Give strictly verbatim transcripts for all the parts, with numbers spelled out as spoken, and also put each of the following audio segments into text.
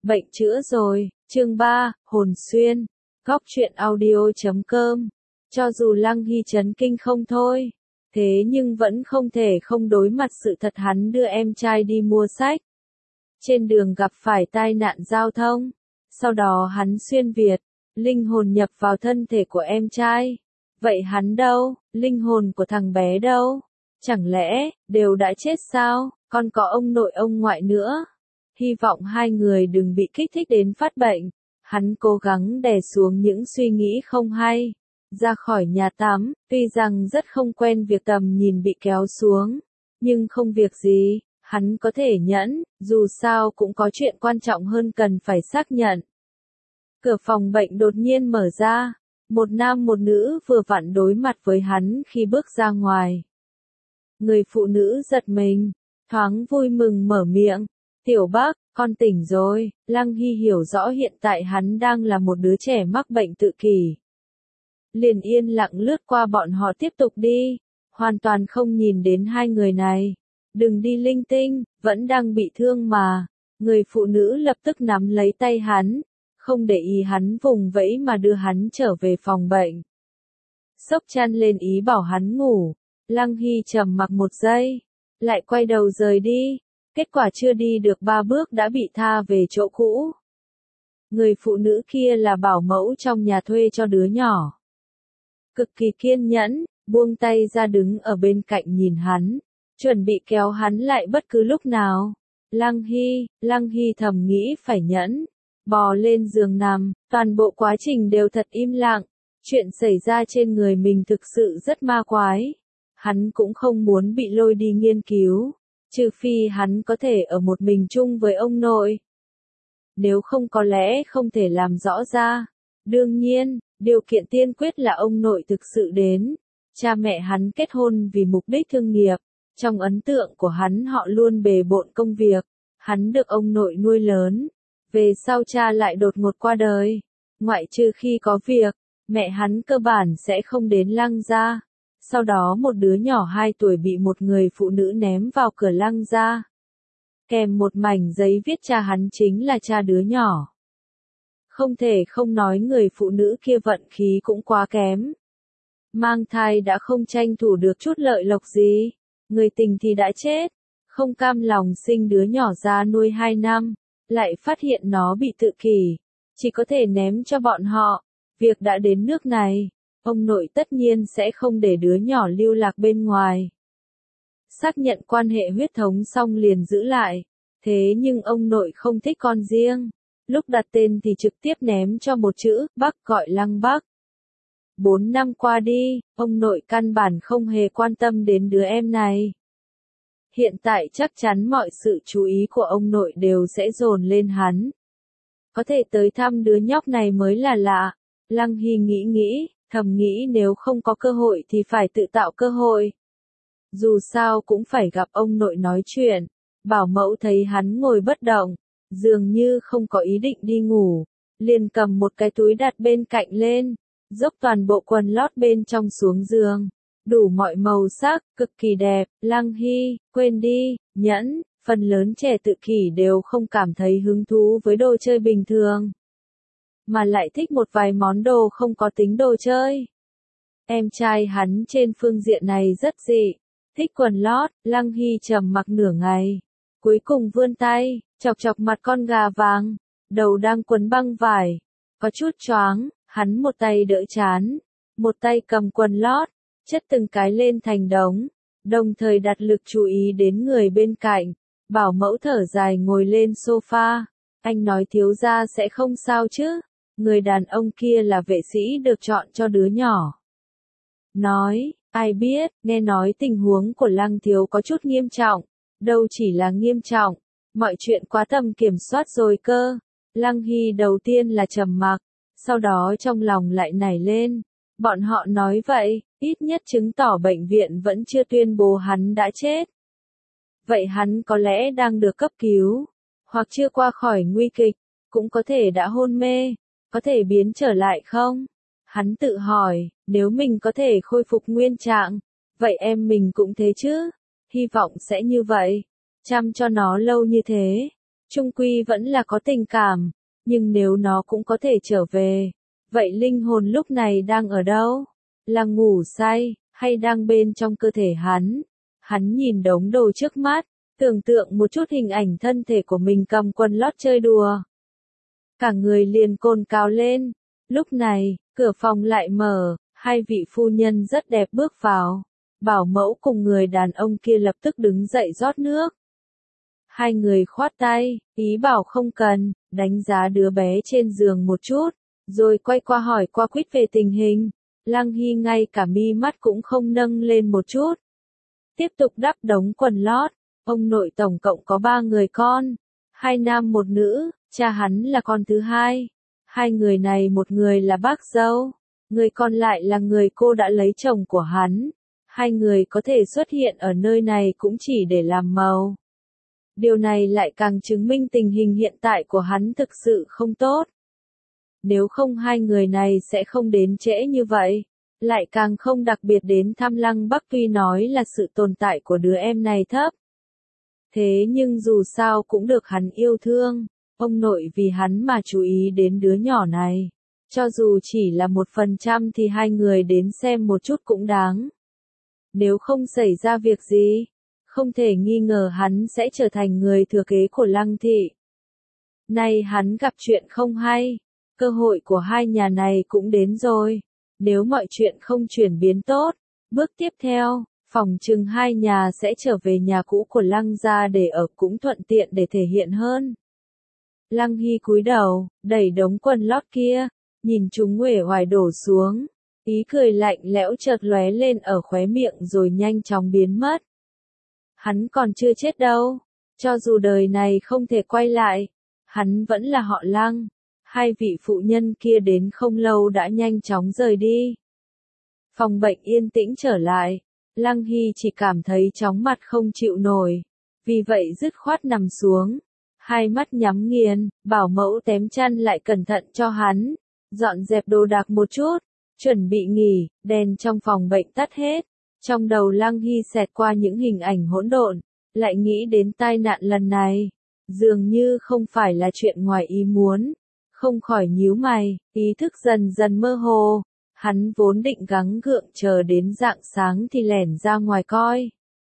Bệnh chữa rồi, chương ba, Hồn Xuyên, góc truyện audio chấm com. Cho dù Lăng Hy chấn kinh không thôi, thế nhưng vẫn không thể không đối mặt sự thật hắn đưa em trai đi mua sách. Trên đường gặp phải tai nạn giao thông, sau đó hắn xuyên Việt, linh hồn nhập vào thân thể của em trai. Vậy hắn đâu, linh hồn của thằng bé đâu? Chẳng lẽ, đều đã chết sao, còn có ông nội ông ngoại nữa? Hy vọng hai người đừng bị kích thích đến phát bệnh. Hắn cố gắng đè xuống những suy nghĩ không hay. Ra khỏi nhà tắm, tuy rằng rất không quen việc tầm nhìn bị kéo xuống. Nhưng không việc gì, hắn có thể nhẫn, dù sao cũng có chuyện quan trọng hơn cần phải xác nhận. Cửa phòng bệnh đột nhiên mở ra. Một nam một nữ vừa vặn đối mặt với hắn khi bước ra ngoài. Người phụ nữ giật mình, thoáng vui mừng mở miệng. Tiểu Bắc, con tỉnh rồi. Lăng Hy hiểu rõ hiện tại hắn đang là một đứa trẻ mắc bệnh tự kỷ. Liền yên lặng lướt qua bọn họ tiếp tục đi, hoàn toàn không nhìn đến hai người này. Đừng đi linh tinh, vẫn đang bị thương mà. Người phụ nữ lập tức nắm lấy tay hắn, không để ý hắn vùng vẫy mà đưa hắn trở về phòng bệnh. Xốc chăn lên ý bảo hắn ngủ. Lăng Hy trầm mặc một giây, lại quay đầu rời đi. Kết quả chưa đi được ba bước đã bị tha về chỗ cũ. Người phụ nữ kia là bảo mẫu trong nhà thuê cho đứa nhỏ. Cực kỳ kiên nhẫn, buông tay ra đứng ở bên cạnh nhìn hắn, chuẩn bị kéo hắn lại bất cứ lúc nào. Lăng Hy, Lăng Hy thầm nghĩ phải nhẫn, bò lên giường nằm, toàn bộ quá trình đều thật im lặng. Chuyện xảy ra trên người mình thực sự rất ma quái. Hắn cũng không muốn bị lôi đi nghiên cứu. Trừ phi hắn có thể ở một mình chung với ông nội. Nếu không có lẽ không thể làm rõ ra. Đương nhiên, điều kiện tiên quyết là ông nội thực sự đến. Cha mẹ hắn kết hôn vì mục đích thương nghiệp. Trong ấn tượng của hắn họ luôn bề bộn công việc. Hắn được ông nội nuôi lớn. Về sau cha lại đột ngột qua đời. Ngoại trừ khi có việc, mẹ hắn cơ bản sẽ không đến Lăng gia. Sau đó một đứa nhỏ hai tuổi bị một người phụ nữ ném vào cửa Lăng gia. Kèm một mảnh giấy viết cha hắn chính là cha đứa nhỏ. Không thể không nói người phụ nữ kia vận khí cũng quá kém. Mang thai đã không tranh thủ được chút lợi lộc gì. Người tình thì đã chết. Không cam lòng sinh đứa nhỏ ra nuôi hai năm. Lại phát hiện nó bị tự kỷ. Chỉ có thể ném cho bọn họ. Việc đã đến nước này. Ông nội tất nhiên sẽ không để đứa nhỏ lưu lạc bên ngoài. Xác nhận quan hệ huyết thống xong liền giữ lại. Thế nhưng ông nội không thích con riêng. Lúc đặt tên thì trực tiếp ném cho một chữ, Bắc, gọi Lăng Bắc. Bốn năm qua đi, ông nội căn bản không hề quan tâm đến đứa em này. Hiện tại chắc chắn mọi sự chú ý của ông nội đều sẽ dồn lên hắn. Có thể tới thăm đứa nhóc này mới là lạ. Lăng Hy nghĩ nghĩ. Thầm nghĩ nếu không có cơ hội thì phải tự tạo cơ hội. Dù sao cũng phải gặp ông nội nói chuyện. Bảo mẫu thấy hắn ngồi bất động, dường như không có ý định đi ngủ, liền cầm một cái túi đặt bên cạnh lên, dốc toàn bộ quần lót bên trong xuống giường. Đủ mọi màu sắc, cực kỳ đẹp. Lăng Hy, quên đi, nhẫn, phần lớn trẻ tự kỷ đều không cảm thấy hứng thú với đồ chơi bình thường. Mà lại thích một vài món đồ không có tính đồ chơi. Em trai hắn trên phương diện này rất dị. Thích quần lót. Lăng Hy trầm mặc nửa ngày. Cuối cùng vươn tay, chọc chọc mặt con gà vàng. Đầu đang quấn băng vải. Có chút choáng, hắn một tay đỡ chán. Một tay cầm quần lót, chất từng cái lên thành đống. Đồng thời đặt lực chú ý đến người bên cạnh. Bảo mẫu thở dài ngồi lên sofa. Anh nói thiếu gia sẽ không sao chứ. Người đàn ông kia là vệ sĩ được chọn cho đứa nhỏ. Nói, ai biết, nghe nói tình huống của Lăng thiếu có chút nghiêm trọng. Đâu chỉ là nghiêm trọng, mọi chuyện quá tầm kiểm soát rồi cơ. Lăng Hy đầu tiên là trầm mặc, sau đó trong lòng lại nảy lên. Bọn họ nói vậy, ít nhất chứng tỏ bệnh viện vẫn chưa tuyên bố hắn đã chết. Vậy hắn có lẽ đang được cấp cứu, hoặc chưa qua khỏi nguy kịch, cũng có thể đã hôn mê. Có thể biến trở lại không? Hắn tự hỏi, nếu mình có thể khôi phục nguyên trạng, vậy em mình cũng thế chứ? Hy vọng sẽ như vậy. Chăm cho nó lâu như thế. Trung quy vẫn là có tình cảm, nhưng nếu nó cũng có thể trở về, vậy linh hồn lúc này đang ở đâu? Là ngủ say, hay đang bên trong cơ thể hắn? Hắn nhìn đống đồ trước mắt, tưởng tượng một chút hình ảnh thân thể của mình cầm quần lót chơi đùa. Cả người liền cồn cào lên. Lúc này, cửa phòng lại mở, hai vị phu nhân rất đẹp bước vào. Bảo mẫu cùng người đàn ông kia lập tức đứng dậy rót nước. Hai người khoát tay, ý bảo không cần, đánh giá đứa bé trên giường một chút, rồi quay qua hỏi qua quýt về tình hình. Lăng Hy ngay cả mi mắt cũng không nâng lên một chút. Tiếp tục đắp đống quần lót, ông nội tổng cộng có ba người con, hai nam một nữ, cha hắn là con thứ hai. Hai người này một người là bác dâu, người còn lại là người cô đã lấy chồng của hắn. Hai người có thể xuất hiện ở nơi này cũng chỉ để làm màu. Điều này lại càng chứng minh tình hình hiện tại của hắn thực sự không tốt. Nếu không hai người này sẽ không đến trễ như vậy, lại càng không đặc biệt đến thăm Lăng Bắc tuy nói là sự tồn tại của đứa em này thấp. Thế nhưng dù sao cũng được hắn yêu thương, ông nội vì hắn mà chú ý đến đứa nhỏ này. Cho dù chỉ là một phần trăm thì hai người đến xem một chút cũng đáng. Nếu không xảy ra việc gì, không thể nghi ngờ hắn sẽ trở thành người thừa kế của Lăng thị. Nay hắn gặp chuyện không hay, cơ hội của hai nhà này cũng đến rồi. Nếu mọi chuyện không chuyển biến tốt, bước tiếp theo, phòng chừng hai nhà sẽ trở về nhà cũ của Lăng gia để ở cũng thuận tiện để thể hiện hơn. Lăng Hy cúi đầu, đẩy đống quần lót kia, nhìn chúng uể oải đổ xuống, ý cười lạnh lẽo chợt lóe lên ở khóe miệng rồi nhanh chóng biến mất. Hắn còn chưa chết đâu, cho dù đời này không thể quay lại, hắn vẫn là họ Lăng. Hai vị phụ nhân kia đến không lâu đã nhanh chóng rời đi. Phòng bệnh yên tĩnh trở lại, Lăng Hy chỉ cảm thấy chóng mặt không chịu nổi, vì vậy dứt khoát nằm xuống, hai mắt nhắm nghiền, bảo mẫu tém chăn lại cẩn thận cho hắn, dọn dẹp đồ đạc một chút, chuẩn bị nghỉ, đèn trong phòng bệnh tắt hết. Trong đầu Lăng Hy xẹt qua những hình ảnh hỗn độn, lại nghĩ đến tai nạn lần này, dường như không phải là chuyện ngoài ý muốn. Không khỏi nhíu mày, ý thức dần dần mơ hồ, hắn vốn định gắng gượng chờ đến rạng sáng thì lẻn ra ngoài coi.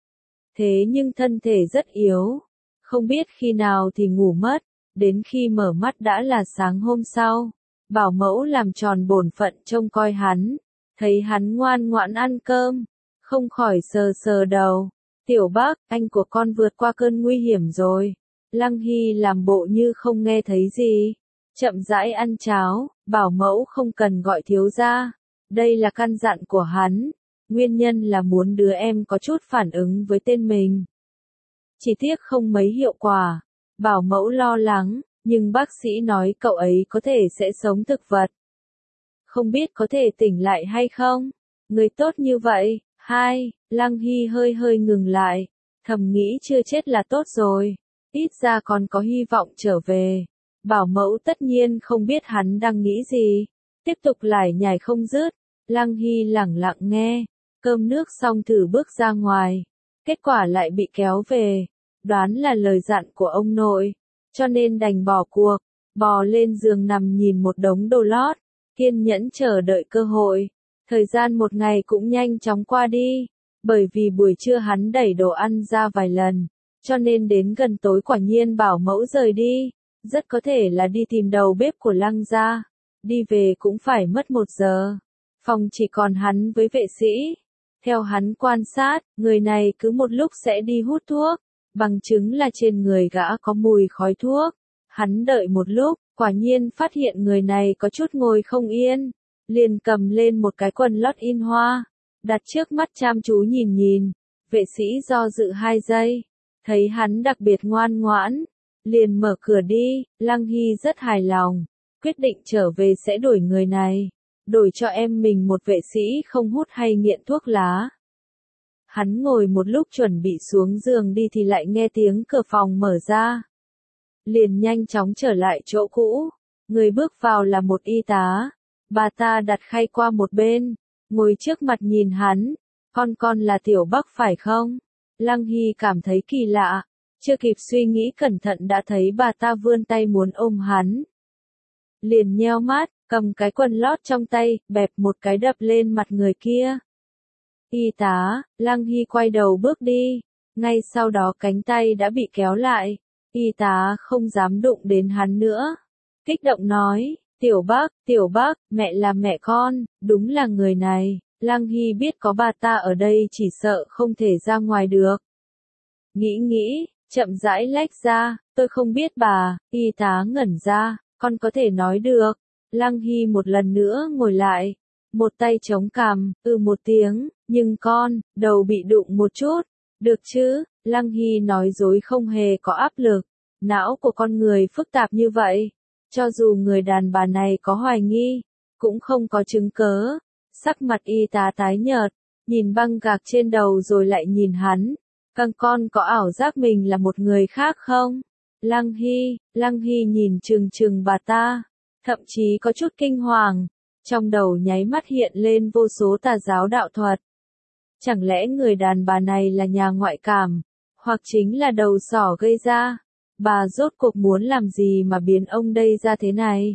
Thế nhưng thân thể rất yếu, không biết khi nào thì ngủ mất, đến khi mở mắt đã là sáng hôm sau. Bảo mẫu làm tròn bổn phận trông coi hắn, thấy hắn ngoan ngoãn ăn cơm, không khỏi sờ sờ đầu. Tiểu Bác, anh của con vượt qua cơn nguy hiểm rồi. Lăng Hy làm bộ như không nghe thấy gì. Chậm rãi ăn cháo, bảo mẫu không cần gọi thiếu gia. Đây là căn dặn của hắn. Nguyên nhân là muốn đứa em có chút phản ứng với tên mình. Chỉ tiếc không mấy hiệu quả. Bảo mẫu lo lắng, nhưng bác sĩ nói cậu ấy có thể sẽ sống thực vật. Không biết có thể tỉnh lại hay không? Người tốt như vậy. Hai, Lăng Hy hơi hơi ngừng lại. Thầm nghĩ chưa chết là tốt rồi. Ít ra còn có hy vọng trở về. Bảo mẫu tất nhiên không biết hắn đang nghĩ gì. Tiếp tục lải nhải không dứt. Lăng Hy lẳng lặng nghe. Cơm nước xong thử bước ra ngoài. Kết quả lại bị kéo về. Đoán là lời dặn của ông nội. Cho nên đành bỏ cuộc. Bò lên giường nằm nhìn một đống đồ lót. Kiên nhẫn chờ đợi cơ hội. Thời gian một ngày cũng nhanh chóng qua đi. Bởi vì buổi trưa hắn đẩy đồ ăn ra vài lần. Cho nên đến gần tối quả nhiên bảo mẫu rời đi. Rất có thể là đi tìm đầu bếp của Lăng gia. Đi về cũng phải mất một giờ. Phòng chỉ còn hắn với vệ sĩ. Theo hắn quan sát, người này cứ một lúc sẽ đi hút thuốc. Bằng chứng là trên người gã có mùi khói thuốc. Hắn đợi một lúc, quả nhiên phát hiện người này có chút ngồi không yên. Liền cầm lên một cái quần lót in hoa. Đặt trước mắt chăm chú nhìn nhìn. Vệ sĩ do dự hai giây. Thấy hắn đặc biệt ngoan ngoãn. Liền mở cửa đi. Lăng Hy rất hài lòng. Quyết định trở về sẽ đổi người này. Đổi cho em mình một vệ sĩ không hút hay nghiện thuốc lá. Hắn ngồi một lúc chuẩn bị xuống giường đi thì lại nghe tiếng cửa phòng mở ra. Liền nhanh chóng trở lại chỗ cũ. Người bước vào là một y tá. Bà ta đặt khay qua một bên. Ngồi trước mặt nhìn hắn. Con con là Tiểu Bắc phải không? Lăng Hy cảm thấy kỳ lạ. chưa kịp suy nghĩ cẩn thận đã thấy bà ta vươn tay muốn ôm hắn. Liền nheo mắt, cầm cái quần lót trong tay, bẹp một cái đập lên mặt người kia. Y tá, Lăng Hy quay đầu bước đi, ngay sau đó cánh tay đã bị kéo lại, y tá không dám đụng đến hắn nữa. Kích động nói, Tiểu Bác, Tiểu Bác, mẹ là mẹ con, đúng là người này. Lăng Hy biết có bà ta ở đây chỉ sợ không thể ra ngoài được. Nghĩ nghĩ, chậm rãi lách ra, tôi không biết bà. Y tá ngẩn ra, con có thể nói được. Lăng Hy một lần nữa ngồi lại, một tay chống cằm, ừ một tiếng, nhưng con, đầu bị đụng một chút. Được chứ, Lăng Hy nói dối không hề có áp lực. Não của con người phức tạp như vậy. Cho dù người đàn bà này có hoài nghi, cũng không có chứng cớ. Sắc mặt y tá tái nhợt, nhìn băng gạc trên đầu rồi lại nhìn hắn. Căng con có ảo giác mình là một người khác không? Lăng Hy, Lăng Hy nhìn chừng chừng bà ta, thậm chí có chút kinh hoàng. Trong đầu nháy mắt hiện lên vô số tà giáo đạo thuật. Chẳng lẽ người đàn bà này là nhà ngoại cảm, hoặc chính là đầu sỏ gây ra? Bà rốt cuộc muốn làm gì mà biến ông đây ra thế này?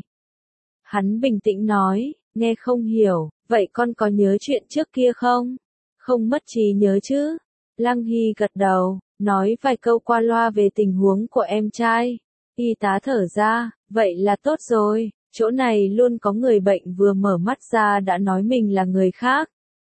Hắn bình tĩnh nói, nghe không hiểu, vậy con có nhớ chuyện trước kia không? Không mất trí nhớ chứ? Lăng Hy gật đầu, nói vài câu qua loa về tình huống của em trai. Y tá thở ra, vậy là tốt rồi, chỗ này luôn có người bệnh vừa mở mắt ra đã nói mình là người khác.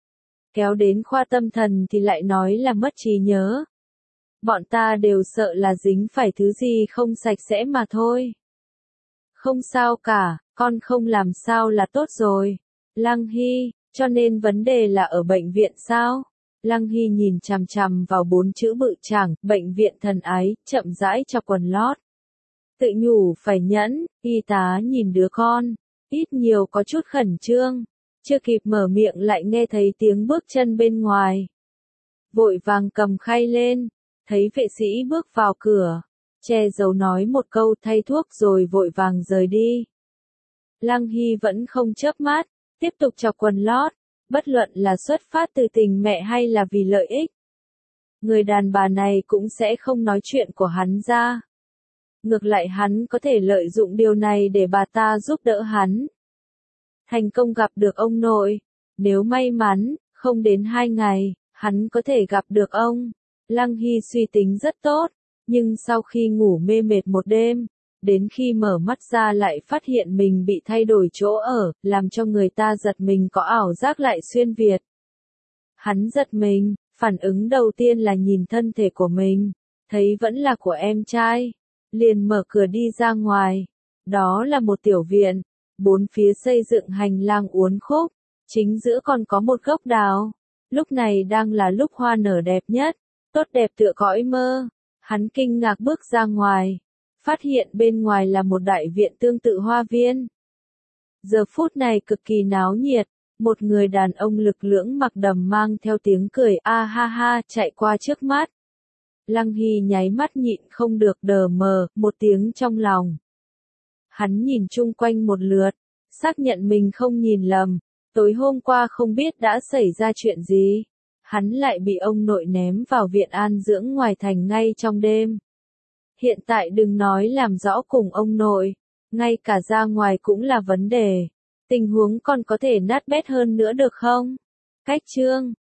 Kéo đến khoa tâm thần thì lại nói là mất trí nhớ. Bọn ta đều sợ là dính phải thứ gì không sạch sẽ mà thôi. Không sao cả, con không làm sao là tốt rồi. Lăng Hy, cho nên vấn đề là ở bệnh viện sao? Lăng Hy nhìn chằm chằm vào bốn chữ bự chảng, bệnh viện thần ái, chậm rãi cho quần lót. Tự nhủ phải nhẫn, y tá nhìn đứa con, ít nhiều có chút khẩn trương. Chưa kịp mở miệng lại nghe thấy tiếng bước chân bên ngoài. Vội vàng cầm khay lên, thấy vệ sĩ bước vào cửa, che giấu nói một câu thay thuốc rồi vội vàng rời đi. Lăng Hy vẫn không chớp mắt, tiếp tục chọc quần lót, bất luận là xuất phát từ tình mẹ hay là vì lợi ích. Người đàn bà này cũng sẽ không nói chuyện của hắn ra. Ngược lại hắn có thể lợi dụng điều này để bà ta giúp đỡ hắn. Thành công gặp được ông nội, nếu may mắn, không đến hai ngày, hắn có thể gặp được ông. Lăng Hy suy tính rất tốt, nhưng sau khi ngủ mê mệt một đêm, đến khi mở mắt ra lại phát hiện mình bị thay đổi chỗ ở, làm cho người ta giật mình có ảo giác lại xuyên Việt. Hắn giật mình, phản ứng đầu tiên là nhìn thân thể của mình, thấy vẫn là của em trai, liền mở cửa đi ra ngoài. Đó là một tiểu viện, bốn phía xây dựng hành lang uốn khúc, chính giữa còn có một gốc đào. Lúc này đang là lúc hoa nở đẹp nhất, tốt đẹp tựa cõi mơ. Hắn kinh ngạc bước ra ngoài, phát hiện bên ngoài là một đại viện tương tự hoa viên. Giờ phút này cực kỳ náo nhiệt, một người đàn ông lực lưỡng mặc đầm mang theo tiếng cười a ha ha chạy qua trước mắt. Lăng Hy nháy mắt nhịn không được đờ mờ, một tiếng trong lòng. Hắn nhìn chung quanh một lượt, xác nhận mình không nhìn lầm, tối hôm qua không biết đã xảy ra chuyện gì. Hắn lại bị ông nội ném vào viện an dưỡng ngoài thành ngay trong đêm. Hiện tại đừng nói làm rõ cùng ông nội, ngay cả ra ngoài cũng là vấn đề. Tình huống còn có thể nát bét hơn nữa được không? Cách chương